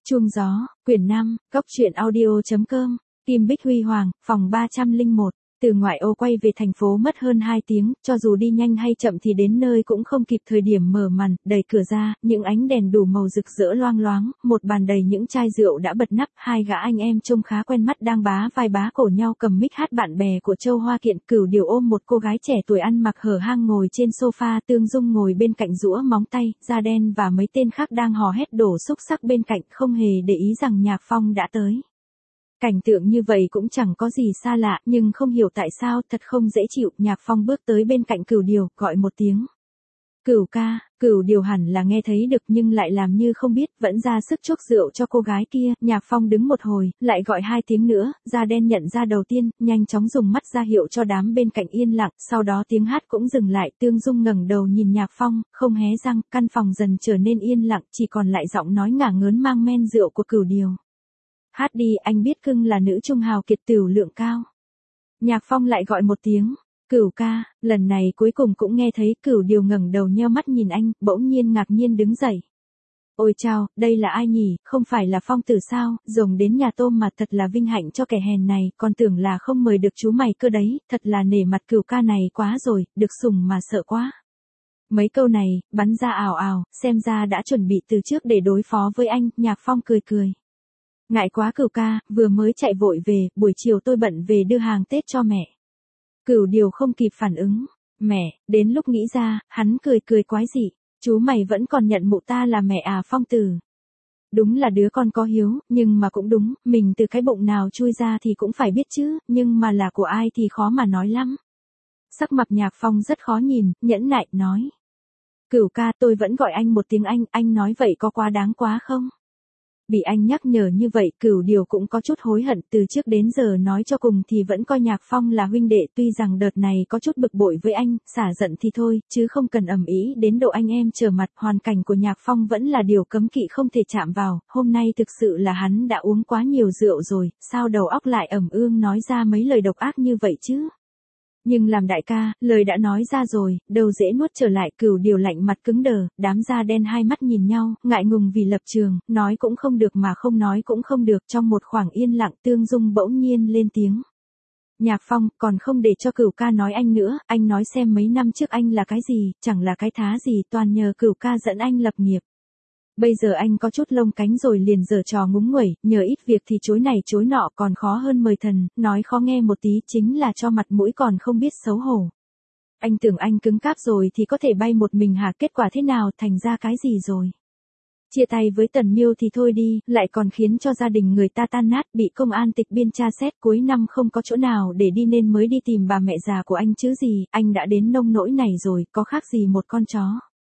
Chuông gió, quyển 5, góc truyện audio.com, Kim Bích Huy Hoàng, phòng 301. Từ ngoại ô quay về thành phố mất hơn 2 tiếng, cho dù đi nhanh hay chậm thì đến nơi cũng không kịp thời điểm mở màn, đẩy cửa ra, những ánh đèn đủ màu rực rỡ loang loáng, một bàn đầy những chai rượu đã bật nắp, hai gã anh em trông khá quen mắt đang bá vai bá cổ nhau cầm mic hát bạn bè của Châu Hoa Kiện. Cửu Điều ôm một cô gái trẻ tuổi ăn mặc hở hang ngồi trên sofa, Tương Dung ngồi bên cạnh giũa móng tay, da đen và mấy tên khác đang hò hét đổ xúc xắc bên cạnh, không hề để ý rằng Nhạc Phong đã tới. Cảnh tượng như vậy cũng chẳng có gì xa lạ, nhưng không hiểu tại sao, thật không dễ chịu, Nhạc Phong bước tới bên cạnh Cửu Điều, gọi một tiếng. Cửu ca. Cửu Điều hẳn là nghe thấy được nhưng lại làm như không biết, vẫn ra sức chuốc rượu cho cô gái kia. Nhạc Phong đứng một hồi, lại gọi 2 tiếng nữa, da đen nhận ra đầu tiên, nhanh chóng dùng mắt ra hiệu cho đám bên cạnh yên lặng, sau đó tiếng hát cũng dừng lại. Tương Dung ngẩng đầu nhìn Nhạc Phong, không hé răng, căn phòng dần trở nên yên lặng, chỉ còn lại giọng nói ngả ngớn mang men rượu của Cửu Điều. Hát đi, anh biết cưng là nữ trung hào kiệt tửu lượng cao. Nhạc Phong lại gọi một tiếng. Cửu ca. Lần này cuối cùng cũng nghe thấy. Cửu Điều ngẩng đầu nheo mắt nhìn anh, bỗng nhiên ngạc nhiên đứng dậy. Ôi chao, đây là ai nhỉ, không phải là Phong Tử sao, rồng đến nhà tôm mà, thật là vinh hạnh cho kẻ hèn này, còn tưởng là không mời được chú mày cơ đấy, thật là nể mặt Cửu ca này quá rồi, được sủng mà sợ quá. Mấy câu này, bắn ra ào ào, xem ra đã chuẩn bị từ trước để đối phó với anh. Nhạc Phong cười cười. Ngại quá Cửu ca, vừa mới chạy vội về, buổi chiều tôi bận về đưa hàng Tết cho mẹ. Cửu Điều không kịp phản ứng. Mẹ, đến lúc nghĩ ra, hắn cười cười quái dị. Chú mày vẫn còn nhận mụ ta là mẹ à Phong Tử. Đúng là đứa con có hiếu, nhưng mà cũng đúng, mình từ cái bụng nào chui ra thì cũng phải biết chứ, nhưng mà là của ai thì khó mà nói lắm. Sắc mặt Nhạc Phong rất khó nhìn, nhẫn nại nói. Cửu ca, tôi vẫn gọi anh một tiếng anh nói vậy có quá đáng quá không? Bị anh nhắc nhở như vậy, Cửu Điều cũng có chút hối hận, từ trước đến giờ nói cho cùng thì vẫn coi Nhạc Phong là huynh đệ, tuy rằng đợt này có chút bực bội với anh, xả giận thì thôi, chứ không cần ầm ĩ đến độ anh em trở mặt. Hoàn cảnh của Nhạc Phong vẫn là điều cấm kỵ không thể chạm vào, hôm nay thực sự là hắn đã uống quá nhiều rượu rồi, sao đầu óc lại ẩm ương nói ra mấy lời độc ác như vậy chứ? Nhưng làm đại ca, lời đã nói ra rồi, đâu dễ nuốt trở lại. Cửu Điều lạnh mặt cứng đờ, đám da đen hai mắt nhìn nhau, ngại ngùng vì lập trường, nói cũng không được mà không nói cũng không được. Trong một khoảng yên lặng, Tương Dung bỗng nhiên lên tiếng. Nhạc Phong, còn không để cho Cửu ca nói anh nữa, anh nói xem mấy năm trước anh là cái gì, chẳng là cái thá gì, toàn nhờ Cửu ca dẫn anh lập nghiệp. Bây giờ anh có chút lông cánh rồi liền giở trò ngúng nguẩy, nhờ ít việc thì chối này chối nọ, còn khó hơn mời thần, nói khó nghe một tí chính là cho mặt mũi còn không biết xấu hổ. Anh tưởng anh cứng cáp rồi thì có thể bay một mình hả, kết quả thế nào, thành ra cái gì rồi? Chia tay với Tần Miêu thì thôi đi, lại còn khiến cho gia đình người ta tan nát, bị công an tịch biên tra xét, cuối năm không có chỗ nào để đi nên mới đi tìm bà mẹ già của anh chứ gì, anh đã đến nông nỗi này rồi, có khác gì một con chó.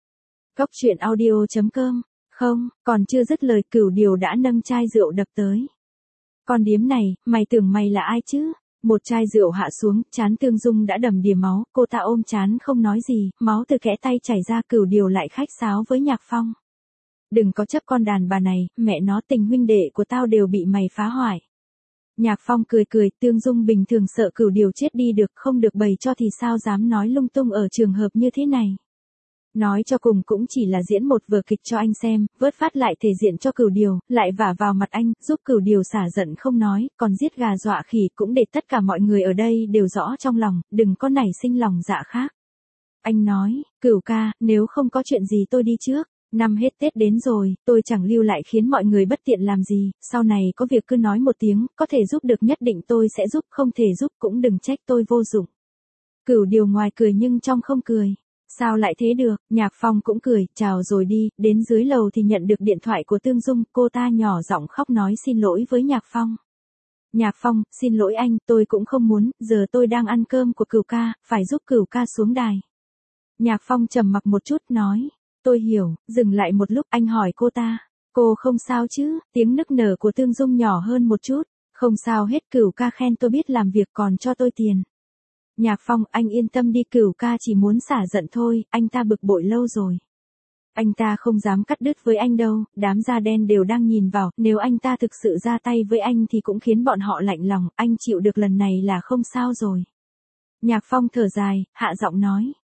Góc truyện audio.com. Không, còn chưa dứt lời, Cửu Điều đã nâng chai rượu đập tới. Con điếm này, mày tưởng mày là ai chứ? Một chai rượu hạ xuống, trán Tương Dung đã đầm đìa máu, cô ta ôm trán không nói gì, máu từ kẽ tay chảy ra. Cửu Điều lại khách sáo với Nhạc Phong. Đừng có chấp con đàn bà này, mẹ nó, tình huynh đệ của tao đều bị mày phá hoại. Nhạc Phong cười cười, Tương Dung bình thường sợ Cửu Điều chết đi được, không được bày cho thì sao dám nói lung tung ở trường hợp như thế này. Nói cho cùng cũng chỉ là diễn một vở kịch cho anh xem, vớt phát lại thể diện cho Cửu Điều, lại vả vào mặt anh, giúp Cửu Điều xả giận không nói, còn giết gà dọa khỉ cũng để tất cả mọi người ở đây đều rõ trong lòng, đừng có nảy sinh lòng dạ khác. Anh nói, Cửu ca, nếu không có chuyện gì tôi đi trước, năm hết Tết đến rồi, tôi chẳng lưu lại khiến mọi người bất tiện làm gì, sau này có việc cứ nói một tiếng, có thể giúp được nhất định tôi sẽ giúp, không thể giúp cũng đừng trách tôi vô dụng. Cửu Điều ngoài cười nhưng trong không cười. Sao lại thế được, Nhạc Phong cũng cười, chào rồi đi, đến dưới lầu thì nhận được điện thoại của Tương Dung, cô ta nhỏ giọng khóc nói xin lỗi với Nhạc Phong. Nhạc Phong, xin lỗi anh, tôi cũng không muốn, giờ tôi đang ăn cơm của Cửu ca, phải giúp Cửu ca xuống đài. Nhạc Phong trầm mặc một chút, nói, tôi hiểu, dừng lại một lúc, anh hỏi cô ta, cô không sao chứ, tiếng nức nở của Tương Dung nhỏ hơn một chút, không sao hết, Cửu ca khen tôi biết làm việc còn cho tôi tiền. Nhạc Phong, anh yên tâm đi, Cửu ca chỉ muốn xả giận thôi, anh ta bực bội lâu rồi. Anh ta không dám cắt đứt với anh đâu, đám da đen đều đang nhìn vào, nếu anh ta thực sự ra tay với anh thì cũng khiến bọn họ lạnh lòng, anh chịu được lần này là không sao rồi. Nhạc Phong thở dài, hạ giọng nói,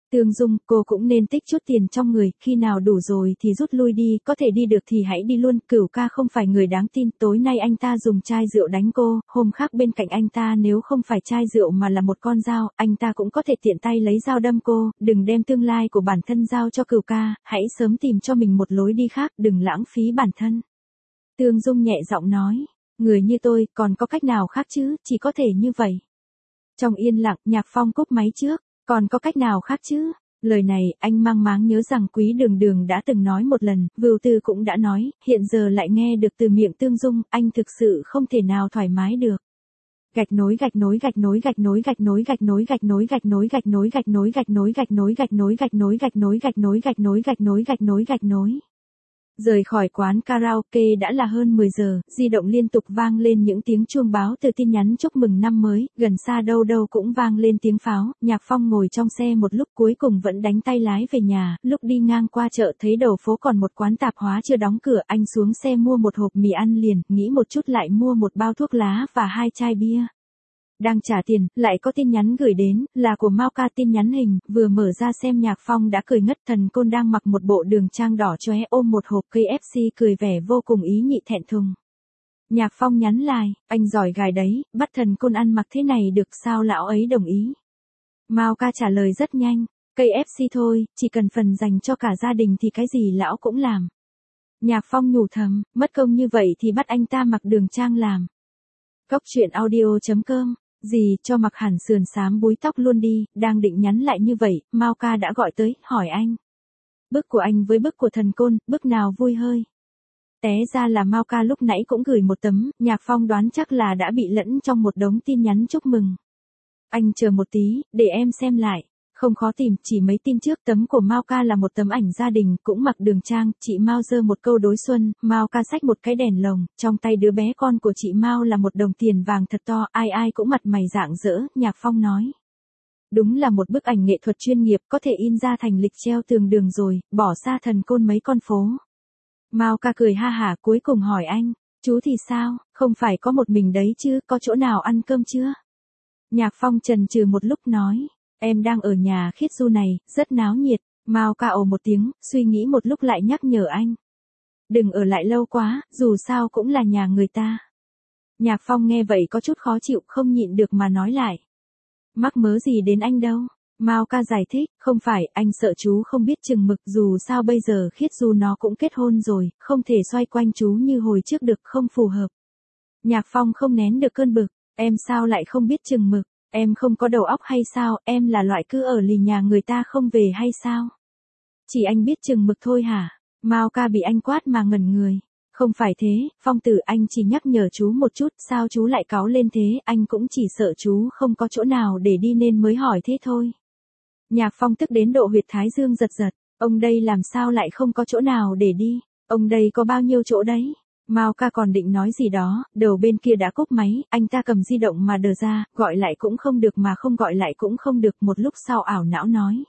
Tương Dung, cô cũng nên tích chút tiền trong người, khi nào đủ rồi thì rút lui đi, có thể đi được thì hãy đi luôn, Cửu ca không phải người đáng tin, tối nay anh ta dùng chai rượu đánh cô, hôm khác bên cạnh anh ta nếu không phải chai rượu mà là một con dao, anh ta cũng có thể tiện tay lấy dao đâm cô, đừng đem tương lai của bản thân giao cho Cửu ca, hãy sớm tìm cho mình một lối đi khác, đừng lãng phí bản thân. Tương Dung nhẹ giọng nói, người như tôi, còn có cách nào khác chứ, chỉ có thể như vậy. Trong yên lặng, Nhạc Phong cúp máy trước. Còn có cách nào khác chứ? Lời này, anh mang máng nhớ rằng Quý Đường Đường đã từng nói một lần, Vưu Tư cũng đã nói, hiện giờ lại nghe được từ miệng Tương Dung, anh thực sự không thể nào thoải mái được. Gạch nối gạch nối gạch nối gạch nối gạch nối gạch nối gạch nối gạch nối gạch nối gạch nối gạch nối gạch nối gạch nối gạch nối gạch nối gạch nối gạch nối gạch nối gạch nối gạch nối. Rời khỏi quán karaoke đã là hơn 10 giờ, di động liên tục vang lên những tiếng chuông báo từ tin nhắn chúc mừng năm mới, gần xa đâu đâu cũng vang lên tiếng pháo, Nhạc Phong ngồi trong xe một lúc cuối cùng vẫn đánh tay lái về nhà, lúc đi ngang qua chợ thấy đầu phố còn một quán tạp hóa chưa đóng cửa, anh xuống xe mua một hộp mì ăn liền, nghĩ một chút lại mua một bao thuốc lá và 2 chai bia. Đang trả tiền, lại có tin nhắn gửi đến, là của Mao Ca, tin nhắn hình, vừa mở ra xem Nhạc Phong đã cười ngất, Thần Côn đang mặc một bộ đường trang đỏ chóe ôm một hộp KFC cười vẻ vô cùng ý nhị thẹn thùng. Nhạc Phong nhắn lại, anh giỏi gài đấy, bắt Thần Côn ăn mặc thế này được sao lão ấy đồng ý. Mao Ca trả lời rất nhanh, KFC thôi, chỉ cần phần dành cho cả gia đình thì cái gì lão cũng làm. Nhạc Phong nhủ thầm, mất công như vậy thì bắt anh ta mặc đường trang làm. Cốc truyện audio.com. Gì, cho mặc hẳn sườn xám búi tóc luôn đi, đang định nhắn lại như vậy, Mao Ca đã gọi tới, hỏi anh. Bức của anh với bức của Thần Côn, bức nào vui hơi? Té ra là Mao Ca lúc nãy cũng gửi một tấm, Nhạc Phong đoán chắc là đã bị lẫn trong một đống tin nhắn chúc mừng. Anh chờ một tí, để em xem lại. Không khó tìm, chỉ mấy tin trước, tấm của Mao Ca là một tấm ảnh gia đình, cũng mặc đường trang, chị Mao giơ một câu đối xuân, Mao Ca xách một cái đèn lồng, trong tay đứa bé con của chị Mao là một đồng tiền vàng thật to, ai ai cũng mặt mày rạng rỡ, Nhạc Phong nói. Đúng là một bức ảnh nghệ thuật chuyên nghiệp, có thể in ra thành lịch treo tường đường rồi, bỏ xa Thần Côn mấy con phố. Mao Ca cười ha hả, cuối cùng hỏi anh, chú thì sao, không phải có một mình đấy chứ, có chỗ nào ăn cơm chưa? Nhạc Phong chần chừ một lúc nói. Em đang ở nhà Khiết Du này, rất náo nhiệt. Mao Ca ồ một tiếng, suy nghĩ một lúc lại nhắc nhở anh. Đừng ở lại lâu quá, dù sao cũng là nhà người ta. Nhạc Phong nghe vậy có chút khó chịu, không nhịn được mà nói lại. Mắc mớ gì đến anh đâu. Mao Ca giải thích, không phải, anh sợ chú không biết chừng mực, dù sao bây giờ Khiết Du nó cũng kết hôn rồi, không thể xoay quanh chú như hồi trước được, không phù hợp. Nhạc Phong không nén được cơn bực, em sao lại không biết chừng mực? Em không có đầu óc hay sao, em là loại cứ ở lì nhà người ta không về hay sao? Chỉ anh biết chừng mực thôi hả? Mao Ca bị anh quát mà ngẩn người. Không phải thế, Phong tử, anh chỉ nhắc nhở chú một chút, sao chú lại cáu lên thế, anh cũng chỉ sợ chú không có chỗ nào để đi nên mới hỏi thế thôi. Nhạc Phong tức đến độ huyệt thái dương giật giật, ông đây làm sao lại không có chỗ nào để đi, ông đây có bao nhiêu chỗ đấy? Mao Ca còn định nói gì đó, đầu bên kia đã cúp máy, anh ta cầm di động mà đờ ra, gọi lại cũng không được mà không gọi lại cũng không được, một lúc sau ảo não nói.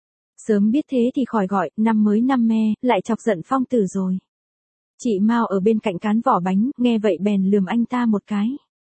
Sớm biết thế thì khỏi gọi, năm mới năm me, lại chọc giận Phong tử rồi. Chị Mao ở bên cạnh cán vỏ bánh, nghe vậy bèn lườm anh ta một cái.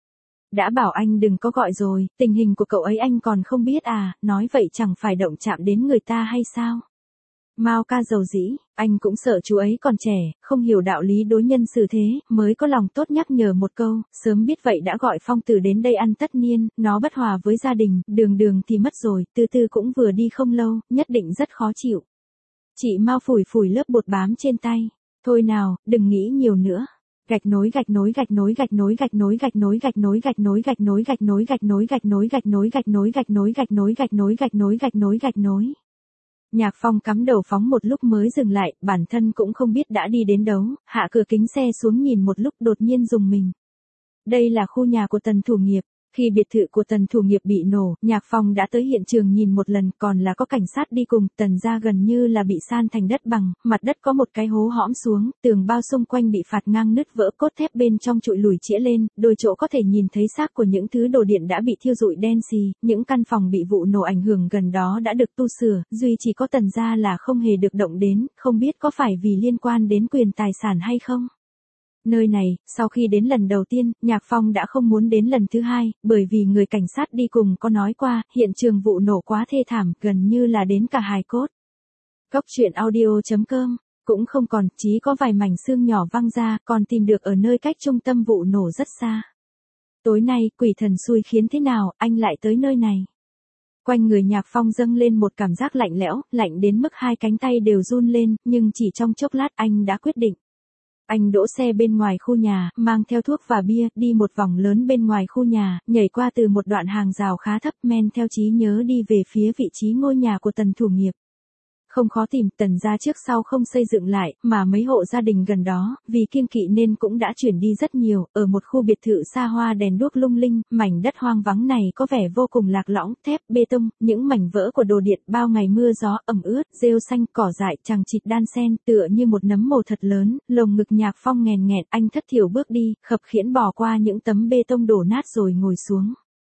Đã bảo anh đừng có gọi rồi, tình hình của cậu ấy anh còn không biết à, nói vậy chẳng phải động chạm đến người ta hay sao? Mao Ca dầu dĩ, anh cũng sợ chú ấy còn trẻ, không hiểu đạo lý đối nhân xử thế, mới có lòng tốt nhắc nhở một câu, sớm biết vậy đã gọi Phong tử đến đây ăn tất niên, nó bất hòa với gia đình, đường đường thì mất rồi, Tư Tư cũng vừa đi không lâu, nhất định rất khó chịu. Chị Mao phủi phủi lớp bột bám trên tay, thôi nào, đừng nghĩ nhiều nữa. Gạch nối gạch nối gạch nối gạch nối gạch nối gạch nối gạch nối gạch nối gạch nối gạch nối gạch nối gạch nối gạch nối gạch nối gạch nối gạch nối gạch nối gạch nối gạch nối gạch nối. Nhạc Phong cắm đầu phóng một lúc mới dừng lại, bản thân cũng không biết đã đi đến đâu, hạ cửa kính xe xuống nhìn một lúc đột nhiên rùng mình. Đây là khu nhà của Tần Thủ Nghiệp. Khi biệt thự của Tần Thủ Nghiệp bị nổ, Nhạc Phong đã tới hiện trường nhìn một lần, còn là có cảnh sát đi cùng, Tần gia gần như là bị san thành đất bằng, mặt đất có một cái hố hõm xuống, tường bao xung quanh bị phạt ngang nứt vỡ, cốt thép bên trong trụi lùi chĩa lên, đôi chỗ có thể nhìn thấy xác của những thứ đồ điện đã bị thiêu rụi đen xì, những căn phòng bị vụ nổ ảnh hưởng gần đó đã được tu sửa, duy chỉ có Tần gia là không hề được động đến, không biết có phải vì liên quan đến quyền tài sản hay không. Nơi này, sau khi đến lần đầu tiên, Nhạc Phong đã không muốn đến lần thứ hai, bởi vì người cảnh sát đi cùng có nói qua, hiện trường vụ nổ quá thê thảm, gần như là đến cả hài cốt. Cốc truyện audio.com, cũng không còn, chỉ có vài mảnh xương nhỏ văng ra, còn tìm được ở nơi cách trung tâm vụ nổ rất xa. Tối nay, quỷ thần xui khiến thế nào, anh lại tới nơi này. Quanh người Nhạc Phong dâng lên một cảm giác lạnh lẽo, lạnh đến mức hai cánh tay đều run lên, nhưng chỉ trong chốc lát anh đã quyết định. Anh đỗ xe bên ngoài khu nhà, mang theo thuốc và bia, đi một vòng lớn bên ngoài khu nhà, nhảy qua từ một đoạn hàng rào khá thấp, men theo trí nhớ đi về phía vị trí ngôi nhà của Tần thủ nghiệp. Không khó tìm, Tần gia trước sau không xây dựng lại, mà mấy hộ gia đình gần đó, vì kiêng kỵ nên cũng đã chuyển đi rất nhiều, ở một khu biệt thự xa hoa đèn đuốc lung linh, mảnh đất hoang vắng này có vẻ vô cùng lạc lõng, thép, bê tông, những mảnh vỡ của đồ điện, bao ngày mưa gió ẩm ướt, rêu xanh, cỏ dại, chằng chịt đan xen, tựa như một nấm mồ thật lớn, lồng ngực Nhạc Phong nghèn nghẹt, anh thất thiểu bước đi, khập khiễng bò qua những tấm bê tông đổ nát rồi ngồi xuống.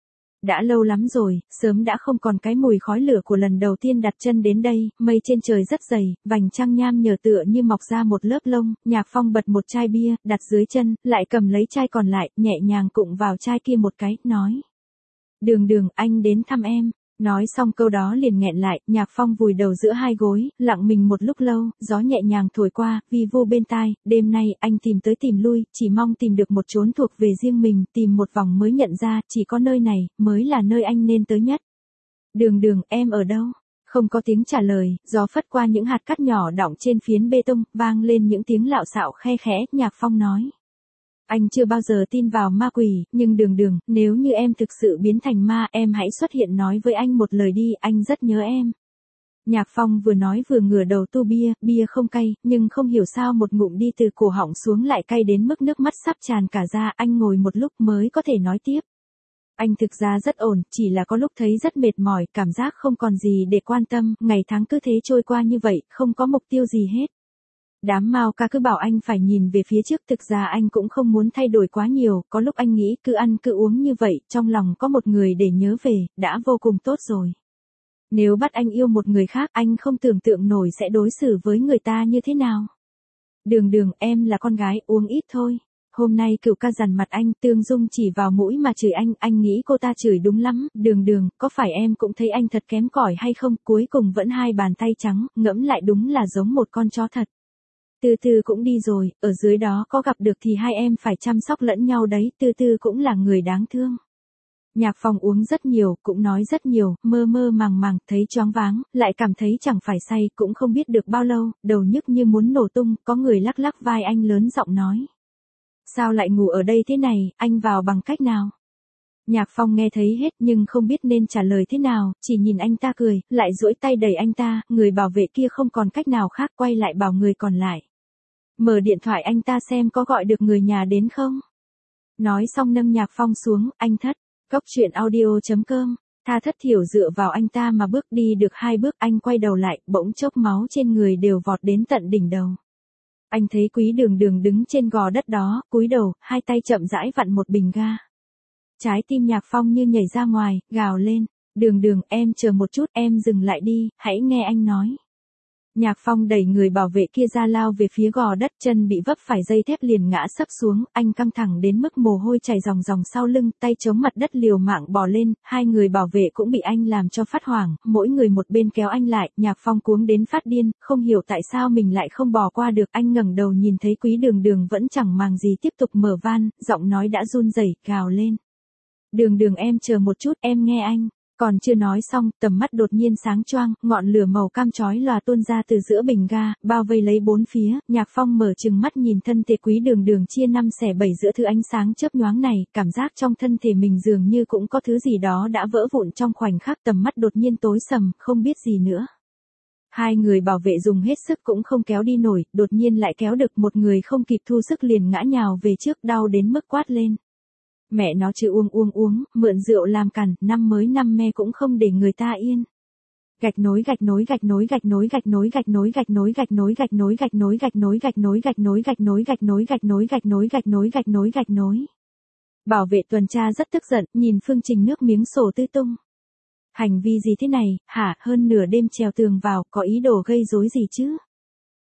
Đã lâu lắm rồi, sớm đã không còn cái mùi khói lửa của lần đầu tiên đặt chân đến đây, mây trên trời rất dày, vành trăng nham nhở tựa như mọc ra một lớp lông, Nhạc Phong bật một chai bia, đặt dưới chân, lại cầm lấy chai còn lại, nhẹ nhàng cụng vào chai kia một cái, nói. Đường đường, anh đến thăm em. Nói xong câu đó liền nghẹn lại, Nhạc Phong vùi đầu giữa hai gối, lặng mình một lúc lâu, gió nhẹ nhàng thổi qua, vi vu bên tai, đêm nay, anh tìm tới tìm lui, chỉ mong tìm được một chốn thuộc về riêng mình, tìm một vòng mới nhận ra, chỉ có nơi này, mới là nơi anh nên tới nhất. Đường đường, em ở đâu? Không có tiếng trả lời, gió phất qua những hạt cát nhỏ đọng trên phiến bê tông, vang lên những tiếng lạo xạo khe khẽ, Nhạc Phong nói. Anh chưa bao giờ tin vào ma quỷ, nhưng đường đường, nếu như em thực sự biến thành ma, em hãy xuất hiện nói với anh một lời đi, anh rất nhớ em. Nhạc Phong vừa nói vừa ngửa đầu tu bia, bia không cay, nhưng không hiểu sao một ngụm đi từ cổ họng xuống lại cay đến mức nước mắt sắp tràn cả ra, anh ngồi một lúc mới có thể nói tiếp. Anh thực ra rất ổn, chỉ là có lúc thấy rất mệt mỏi, cảm giác không còn gì để quan tâm, ngày tháng cứ thế trôi qua như vậy, không có mục tiêu gì hết. Đám Mao ca cứ bảo anh phải nhìn về phía trước, thực ra anh cũng không muốn thay đổi quá nhiều, có lúc anh nghĩ cứ ăn cứ uống như vậy, trong lòng có một người để nhớ về, đã vô cùng tốt rồi. Nếu bắt anh yêu một người khác, anh không tưởng tượng nổi sẽ đối xử với người ta như thế nào. Đường đường, em là con gái, uống ít thôi. Hôm nay Cửu ca dằn mặt anh, Tương Dung chỉ vào mũi mà chửi anh nghĩ cô ta chửi đúng lắm, đường đường, có phải em cũng thấy anh thật kém cỏi hay không, cuối cùng vẫn hai bàn tay trắng, ngẫm lại đúng là giống một con chó thật. Từ từ cũng đi rồi, ở dưới đó có gặp được thì hai em phải chăm sóc lẫn nhau đấy, từ từ cũng là người đáng thương. Nhạc Phong uống rất nhiều, cũng nói rất nhiều, mơ mơ màng màng, thấy choáng váng, lại cảm thấy chẳng phải say, cũng không biết được bao lâu, đầu nhức như muốn nổ tung, có người lắc lắc vai anh lớn giọng nói. Sao lại ngủ ở đây thế này, anh vào bằng cách nào? Nhạc Phong nghe thấy hết nhưng không biết nên trả lời thế nào, chỉ nhìn anh ta cười, lại duỗi tay đẩy anh ta, người bảo vệ kia không còn cách nào khác, quay lại bảo người còn lại. Mở điện thoại anh ta xem có gọi được người nhà đến không? Nói xong nâng Nhạc Phong xuống, anh Thất. Cốc truyện audio.com, Tha Thất Thiểu dựa vào anh ta mà bước đi được 2 bước, anh quay đầu lại, bỗng chốc máu trên người đều vọt đến tận đỉnh đầu. Anh thấy Quý Đường Đường đứng trên gò đất đó, cúi đầu, hai tay chậm rãi vặn một bình ga. Trái tim Nhạc Phong như nhảy ra ngoài, gào lên, đường đường, em chờ một chút, em dừng lại đi, hãy nghe anh nói. Nhạc Phong đẩy người bảo vệ kia ra lao về phía gò đất, chân bị vấp phải dây thép liền ngã sấp xuống, anh căng thẳng đến mức mồ hôi chảy ròng ròng sau lưng, tay chống mặt đất liều mạng bò lên, hai người bảo vệ cũng bị anh làm cho phát hoảng, mỗi người một bên kéo anh lại, Nhạc Phong cuống đến phát điên, không hiểu tại sao mình lại không bò qua được, anh ngẩng đầu nhìn thấy Quý Đường Đường vẫn chẳng màng gì tiếp tục mở van, giọng nói đã run rẩy, gào lên. Đường đường em chờ một chút, em nghe anh. Còn chưa nói xong, tầm mắt đột nhiên sáng choang, ngọn lửa màu cam chói lòa tuôn ra từ giữa bình ga, bao vây lấy bốn phía, Nhạc Phong mở trừng mắt nhìn thân thể Quý Đường Đường chia 5 xẻ 7 giữa thứ ánh sáng chớp nhoáng này, cảm giác trong thân thể mình dường như cũng có thứ gì đó đã vỡ vụn trong khoảnh khắc, tầm mắt đột nhiên tối sầm, không biết gì nữa. Hai người bảo vệ dùng hết sức cũng không kéo đi nổi, đột nhiên lại kéo được, một người không kịp thu sức liền ngã nhào về trước, đau đến mức quát lên. Mẹ nó chứ uống, mượn rượu làm cằn, năm mới năm me cũng không để người ta yên. Gạch nối. Bảo vệ tuần tra rất tức giận, nhìn phương trình nước miếng sổ tứ tung. Hành vi gì thế này, hả, hơn nửa đêm trèo tường vào, có ý đồ gây rối gì chứ?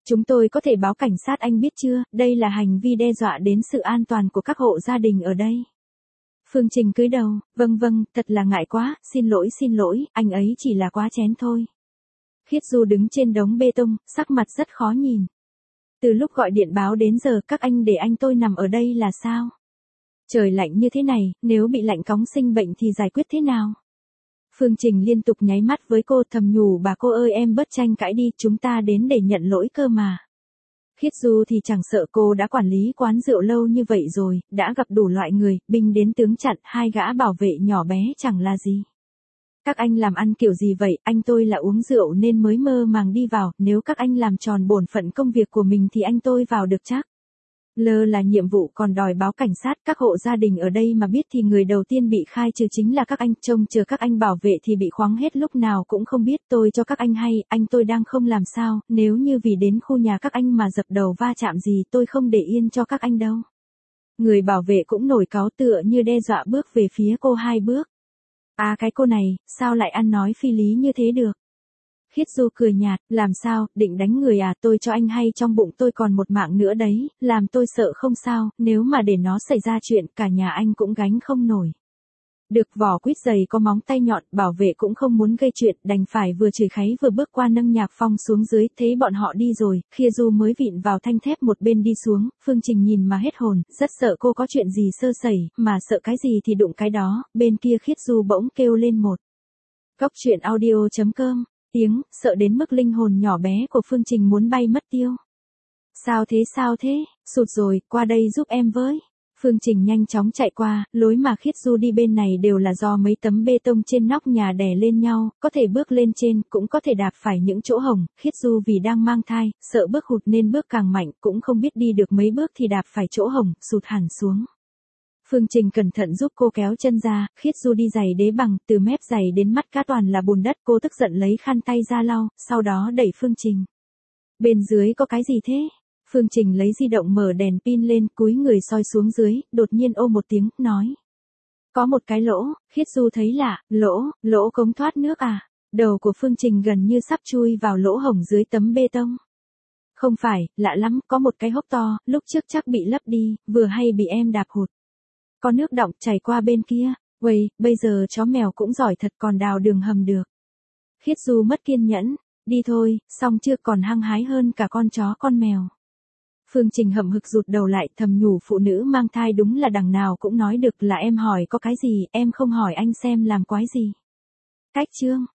Chúng tôi có thể báo cảnh sát anh biết chưa, đây là hành vi đe dọa đến sự an toàn của các hộ gia đình ở đây. Phương Trình cúi đầu, vâng, thật là ngại quá, xin lỗi, anh ấy chỉ là quá chén thôi. Khiết Du đứng trên đống bê tông, sắc mặt rất khó nhìn. Từ lúc gọi điện báo đến giờ các anh để anh tôi nằm ở đây là sao? Trời lạnh như thế này, nếu bị lạnh cóng sinh bệnh thì giải quyết thế nào? Phương Trình liên tục nháy mắt với cô thầm nhủ bà cô ơi em bớt tranh cãi đi, chúng ta đến để nhận lỗi cơ mà. Khiết Du thì chẳng sợ cô đã quản lý quán rượu lâu như vậy rồi, đã gặp đủ loại người, binh đến tướng chặn, hai gã bảo vệ nhỏ bé chẳng là gì. Các anh làm ăn kiểu gì vậy, anh tôi là uống rượu nên mới mơ màng đi vào, nếu các anh làm tròn bổn phận công việc của mình thì anh tôi vào được chắc. Lơ là nhiệm vụ còn đòi báo cảnh sát, các hộ gia đình ở đây mà biết thì người đầu tiên bị khai trừ chính là các anh, trông chờ các anh bảo vệ thì bị khoáng hết lúc nào cũng không biết, tôi cho các anh hay, anh tôi đang không làm sao, nếu như vì đến khu nhà các anh mà dập đầu va chạm gì tôi không để yên cho các anh đâu. Người bảo vệ cũng nổi cáu tựa như đe dọa bước về phía cô 2 bước. À cái cô này, sao lại ăn nói phi lý như thế được? Khiết Du cười nhạt, làm sao, định đánh người à, tôi cho anh hay trong bụng tôi còn một mạng nữa đấy, làm tôi sợ không sao, nếu mà để nó xảy ra chuyện cả nhà anh cũng gánh không nổi. Được vỏ quýt dày có móng tay nhọn, bảo vệ cũng không muốn gây chuyện, đành phải vừa chửi kháy vừa bước qua nâng Nhạc Phong xuống dưới, thấy bọn họ đi rồi, Khiết Du mới vịn vào thanh thép một bên đi xuống, Phương Trình nhìn mà hết hồn, rất sợ cô có chuyện gì sơ sẩy, mà sợ cái gì thì đụng cái đó, bên kia Khiết Du bỗng kêu lên một. Góc truyện audio.com, tiếng, sợ đến mức linh hồn nhỏ bé của Phương Trình muốn bay mất tiêu. Sao thế, sụt rồi, qua đây giúp em với. Phương Trình nhanh chóng chạy qua, lối mà Khiết Du đi bên này đều là do mấy tấm bê tông trên nóc nhà đè lên nhau, có thể bước lên trên, cũng có thể đạp phải những chỗ hổng, Khiết Du vì đang mang thai, sợ bước hụt nên bước càng mạnh, cũng không biết đi được mấy bước thì đạp phải chỗ hổng, sụt hẳn xuống. Phương Trình cẩn thận giúp cô kéo chân ra, Khiết Du đi giày đế bằng, từ mép giày đến mắt cá toàn là bùn đất, cô tức giận lấy khăn tay ra lau, sau đó đẩy Phương Trình. Bên dưới có cái gì thế? Phương Trình lấy di động mở đèn pin lên, cúi người soi xuống dưới, đột nhiên ô một tiếng, nói. Có một cái lỗ, Khiết Du thấy lạ, lỗ cống thoát nước à? Đầu của Phương Trình gần như sắp chui vào lỗ hổng dưới tấm bê tông. Không phải, lạ lắm, có một cái hốc to, lúc trước chắc bị lấp đi, vừa hay bị em đạp hụt. Có nước đọng chảy qua bên kia, uầy, bây giờ chó mèo cũng giỏi thật còn đào đường hầm được. Khiết Du mất kiên nhẫn, đi thôi, xong chưa còn hăng hái hơn cả con chó con mèo. Phương Trình hậm hực rụt đầu lại thầm nhủ phụ nữ mang thai đúng là đằng nào cũng nói được là em hỏi có cái gì, em không hỏi anh xem làm quái gì. Cách chương.